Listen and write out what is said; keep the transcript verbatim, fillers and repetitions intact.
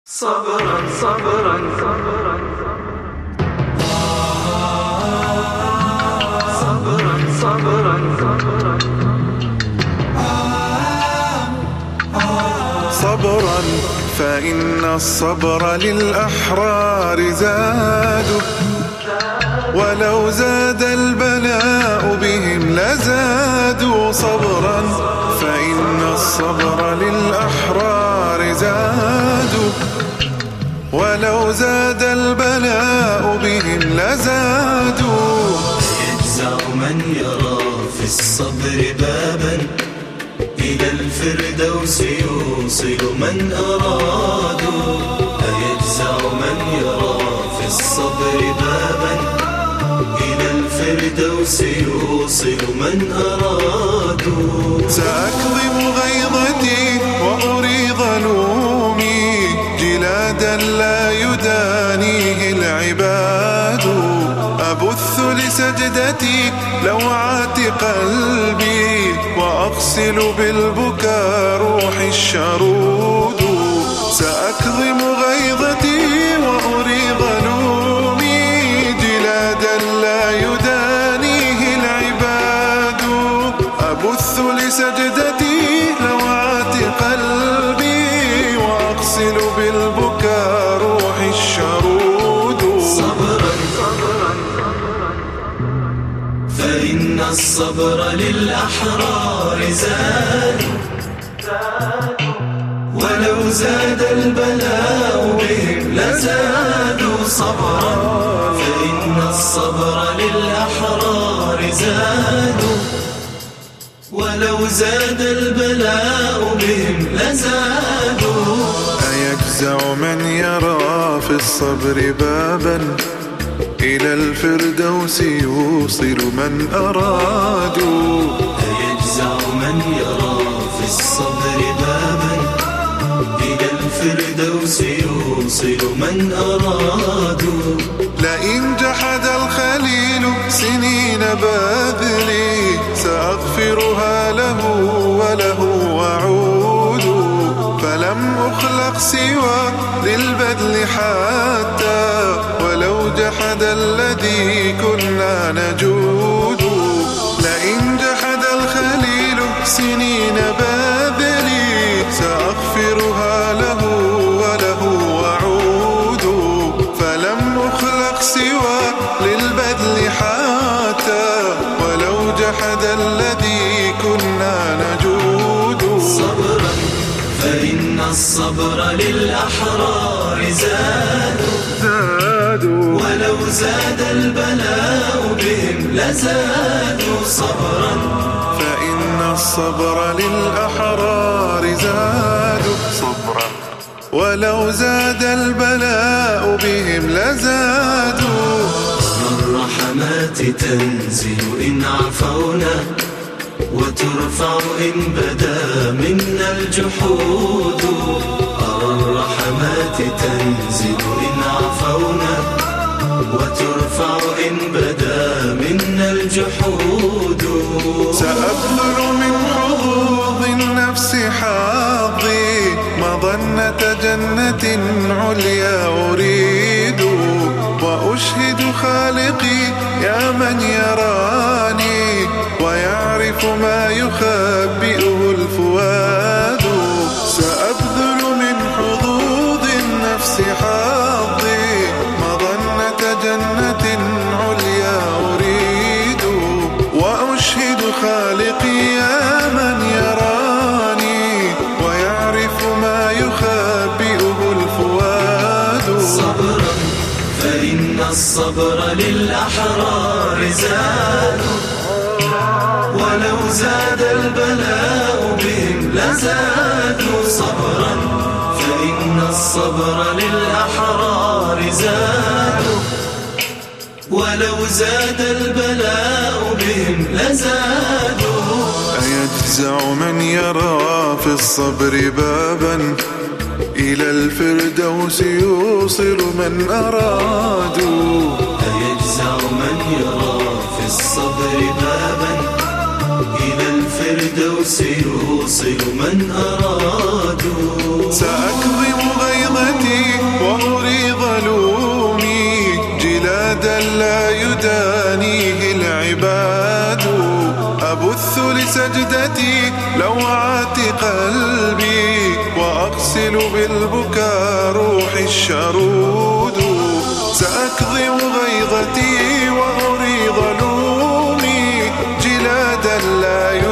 صبرا صبرا صبرا صبرا صبرا صبرا صبرا فإن الصبر للأحرار زاد، ولو زاد البلاء بهم لزادوا. صبرا فإن الصبر للأحرار زاد، ولو زاد البلاء بهم لزادوا. يجزع من يرى في الصبر بابا إلى الفردوس يوصل من أرادوا. أيجزع من يرى في الصبر بابا إلى الفردوس يوصل من أرادوا. سأكظم غيظتي وأريض لومي جلادا لا يدانيه العباد. أبث لسجدتي لوعات قلبي وأغسل بالبكاء روحي الشرود. سأكظم غيظتي وأريض لومي جلادا لا يدانيه العباد. أبث لسجدتي لوعات قلبي وأغسل بالبكاء روحي الشرود. صبرا فإن الصبر للأحرار زاد، ولو زاد البلاء بهم لزادوا. صبرا فإن الصبر للأحرار زاد، ولو زاد البلاء بهم لزادوا. أيجزع من يرى في الصبر بابا إلى الفردوس يوصل من أرادوا. أيجزع من يرى في الصبر بابا إلى الفردوس يوصل من أرادوا. لئن جحد الخليل سنين باذلي سأغفرها له وله وعود. فلم أخلق سوى للبذل حتى ولو جحد الذي كنا نجود. لئن جحد الخليل سنين باذلي سأغفرها له وله وعود. فلم أخلق سوى للبذل حتى ولو جحد الذي كنا نجود. صبرا فإن الصبر للأحرار زاد، ولو زاد البلاء بهم لزادوا. صبرا فإن الصبر للأحرار زاد، صبرا ولو زاد البلاء بهم لزادوا. الرحمات تنزل إن عفونا، وترفع إن بدا منا الجحود. الرحمات تنزل إن عفونا، وترفع إن بدا منا الجحود. سأبذل من حظوظ النفس حظي مظنة جنة عليا أريد. وأشهد خالقي يا من يراني ويعرف ما يخبئه الفؤاد. سأبذل من حظوظ النفس حظي مظنة جنة عليا أريد. وأشهد خالقي يا من يراني ويعرف ما يخبئه الفؤاد. صبرا فإن الصبر للأحرار زاد، ولو زاد البلاء بهم لزادوا. صبرا فإن الصبر للأحرار زاد، ولو زاد البلاء بهم لزادوا. أيجزع من يرى في الصبر بابا إلى الفردوس يوصل من أرادوا. أيجزع من يرى في الصبر بابا إلى الفردوس يوصل من أرادوا. سأكظم غيظتي سجدتي لوعات قلبي، وأغسل بالبكاء روحي الشرود. سأكظم غيظتي وأريض لومي جلادا لا